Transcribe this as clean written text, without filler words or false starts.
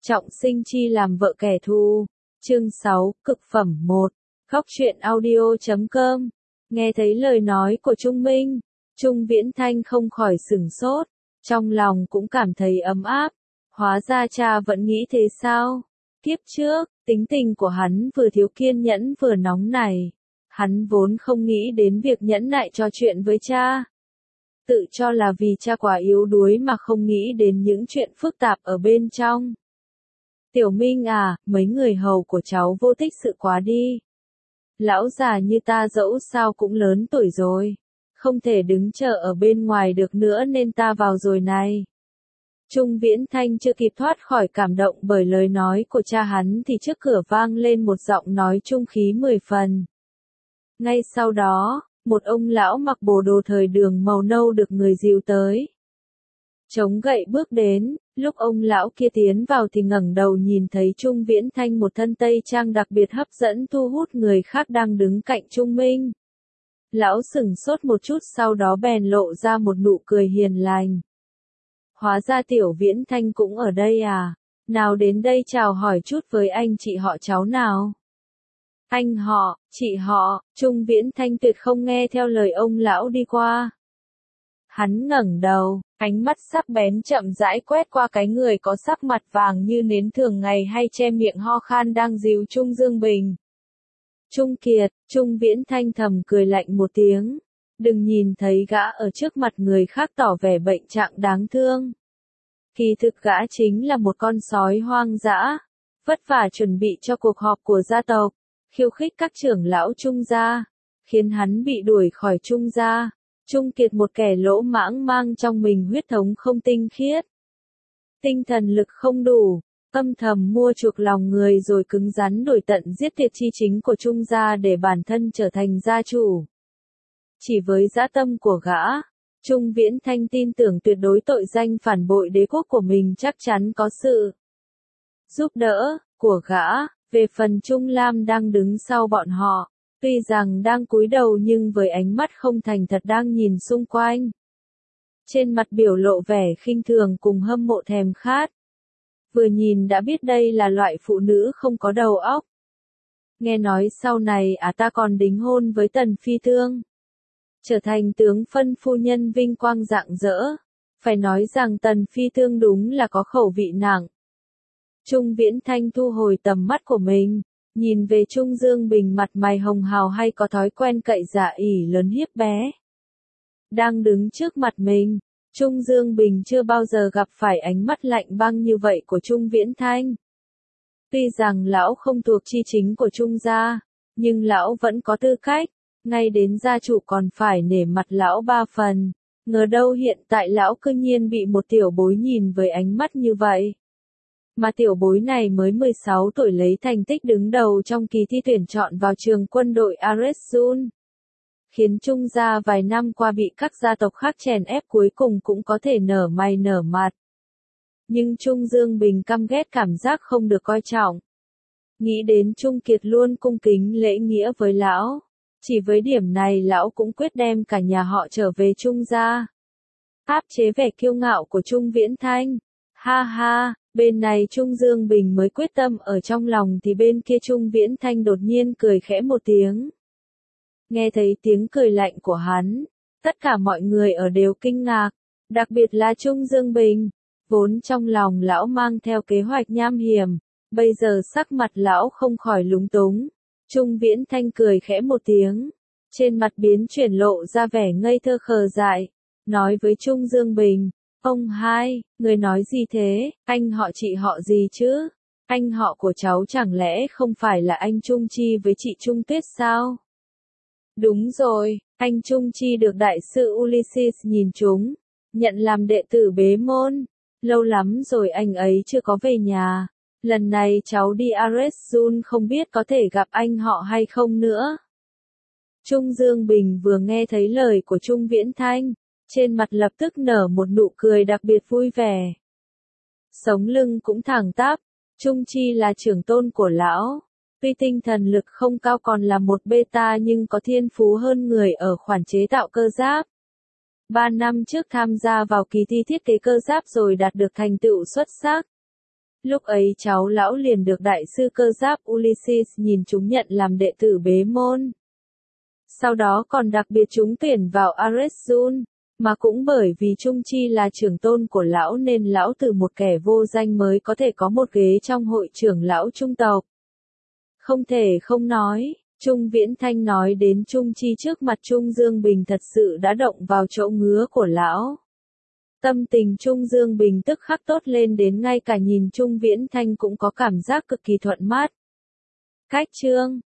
Trọng sinh chi làm vợ kẻ thù. Chương 6, cực phẩm 1. Góc truyện audio.com. Nghe thấy lời nói của Trung Minh, Trung Viễn Thanh không khỏi sửng sốt, trong lòng cũng cảm thấy ấm áp. Hóa ra cha vẫn nghĩ thế sao? Kiếp trước, tính tình của hắn vừa thiếu kiên nhẫn vừa nóng nảy. Hắn vốn không nghĩ đến việc nhẫn nại trò chuyện với cha. Tự cho là vì cha quá yếu đuối mà không nghĩ đến những chuyện phức tạp ở bên trong. Tiểu Minh à, mấy người hầu của cháu vô tích sự quá đi. Lão già như ta dẫu sao cũng lớn tuổi rồi. Không thể đứng chờ ở bên ngoài được nữa nên ta vào rồi này. Trung Viễn Thanh chưa kịp thoát khỏi cảm động bởi lời nói của cha hắn thì trước cửa vang lên một giọng nói trung khí 10 phần. Ngay sau đó, một ông lão mặc bộ đồ thời đường màu nâu được người dìu tới. Chống gậy bước đến, lúc ông lão kia tiến vào thì ngẩng đầu nhìn thấy Trung Viễn Thanh một thân tây trang đặc biệt hấp dẫn thu hút người khác đang đứng cạnh Trung Minh. Lão sửng sốt một chút sau đó bèn lộ ra một nụ cười hiền lành. Hóa ra Tiểu Viễn Thanh cũng ở đây à? Nào đến đây chào hỏi chút với anh chị họ cháu nào. Anh họ, chị họ, Trung Viễn Thanh tuyệt không nghe theo lời ông lão đi qua. Hắn ngẩng đầu, ánh mắt sắc bén chậm rãi quét qua cái người có sắc mặt vàng như nến thường ngày hay che miệng ho khan đang dìu Trung Dương Bình. Trung Kiệt, Trung Viễn Thanh thầm cười lạnh một tiếng. Đừng nhìn thấy gã ở trước mặt người khác tỏ vẻ bệnh trạng đáng thương. Kỳ thực gã chính là một con sói hoang dã, vất vả chuẩn bị cho cuộc họp của gia tộc, khiêu khích các trưởng lão Trung gia, khiến hắn bị đuổi khỏi Trung gia. Trung Kiệt một kẻ lỗ mãng mang trong mình huyết thống không tinh khiết. Tinh thần lực không đủ, âm thầm mua chuộc lòng người rồi cứng rắn đuổi tận giết tuyệt chi chính của Trung gia để bản thân trở thành gia chủ. Chỉ với dã tâm của gã, Trung Viễn Thanh tin tưởng tuyệt đối tội danh phản bội đế quốc của mình chắc chắn có sự giúp đỡ của gã. Về phần Trung Lam đang đứng sau bọn họ, tuy rằng đang cúi đầu nhưng với ánh mắt không thành thật đang nhìn xung quanh. Trên mặt biểu lộ vẻ khinh thường cùng hâm mộ thèm khát. Vừa nhìn đã biết đây là loại phụ nữ không có đầu óc. Nghe nói sau này ta còn đính hôn với Tần Phi Tương. Trở thành tướng phân phu nhân vinh quang rạng rỡ. Phải nói rằng Tần Phi Tương đúng là có khẩu vị nặng. Trung Viễn Thanh thu hồi tầm mắt của mình, nhìn về Trung Dương Bình mặt mày hồng hào hay có thói quen cậy dạ ỉ lớn hiếp bé. Đang đứng trước mặt mình, Trung Dương Bình chưa bao giờ gặp phải ánh mắt lạnh băng như vậy của Trung Viễn Thanh. Tuy rằng lão không thuộc chi chính của Trung gia, nhưng lão vẫn có tư cách, ngay đến gia chủ còn phải nể mặt lão 3 phần. Ngờ đâu hiện tại lão cư nhiên bị một tiểu bối nhìn với ánh mắt như vậy. Mà tiểu bối này mới 16 tuổi lấy thành tích đứng đầu trong kỳ thi tuyển chọn vào trường quân đội Aresun. Khiến Trung gia vài năm qua bị các gia tộc khác chèn ép cuối cùng cũng có thể nở mày nở mặt. Nhưng Trung Dương Bình căm ghét cảm giác không được coi trọng. Nghĩ đến Trung Kiệt luôn cung kính lễ nghĩa với lão. Chỉ với điểm này lão cũng quyết đem cả nhà họ trở về Trung gia. Áp chế vẻ kiêu ngạo của Trung Viễn Thanh. Ha ha, bên này Trung Dương Bình mới quyết tâm ở trong lòng thì bên kia Trung Viễn Thanh đột nhiên cười khẽ một tiếng. Nghe thấy tiếng cười lạnh của hắn, tất cả mọi người ở đều kinh ngạc, đặc biệt là Trung Dương Bình, vốn trong lòng lão mang theo kế hoạch nham hiểm, bây giờ sắc mặt lão không khỏi lúng túng. Trung Viễn Thanh cười khẽ một tiếng, trên mặt biến chuyển lộ ra vẻ ngây thơ khờ dại, nói với Trung Dương Bình, ông hai, người nói gì thế, anh họ chị họ gì chứ? Anh họ của cháu chẳng lẽ không phải là anh Trung Chi với chị Trung Tuyết sao? Đúng rồi, anh Trung Chi được đại sư Ulysses nhìn trúng, nhận làm đệ tử bế môn. Lâu lắm rồi anh ấy chưa có về nhà. Lần này cháu đi Aresun không biết có thể gặp anh họ hay không nữa. Trung Dương Bình vừa nghe thấy lời của Trung Viễn Thanh, trên mặt lập tức nở một nụ cười đặc biệt vui vẻ. Sống lưng cũng thẳng tắp, Trung Chi là trưởng tôn của lão. Tuy tinh thần lực không cao còn là một beta nhưng có thiên phú hơn người ở khoản chế tạo cơ giáp. 3 năm trước tham gia vào kỳ thi thiết kế cơ giáp rồi đạt được thành tựu xuất sắc. Lúc ấy cháu lão liền được đại sư cơ giáp Ulysses nhìn chúng nhận làm đệ tử bế môn. Sau đó còn đặc biệt trúng tuyển vào Arezzo, mà cũng bởi vì Trung Chi là trưởng tôn của lão nên lão từ một kẻ vô danh mới có thể có một ghế trong hội trưởng lão Trung tộc. Không thể không nói, Trung Viễn Thanh nói đến Trung Chi trước mặt Trung Dương Bình thật sự đã động vào chỗ ngứa của lão. Tâm tình Trung Dương Bình tức khắc tốt lên đến ngay cả nhìn Trung Viễn Thanh cũng có cảm giác cực kỳ thuận mát. Cách chương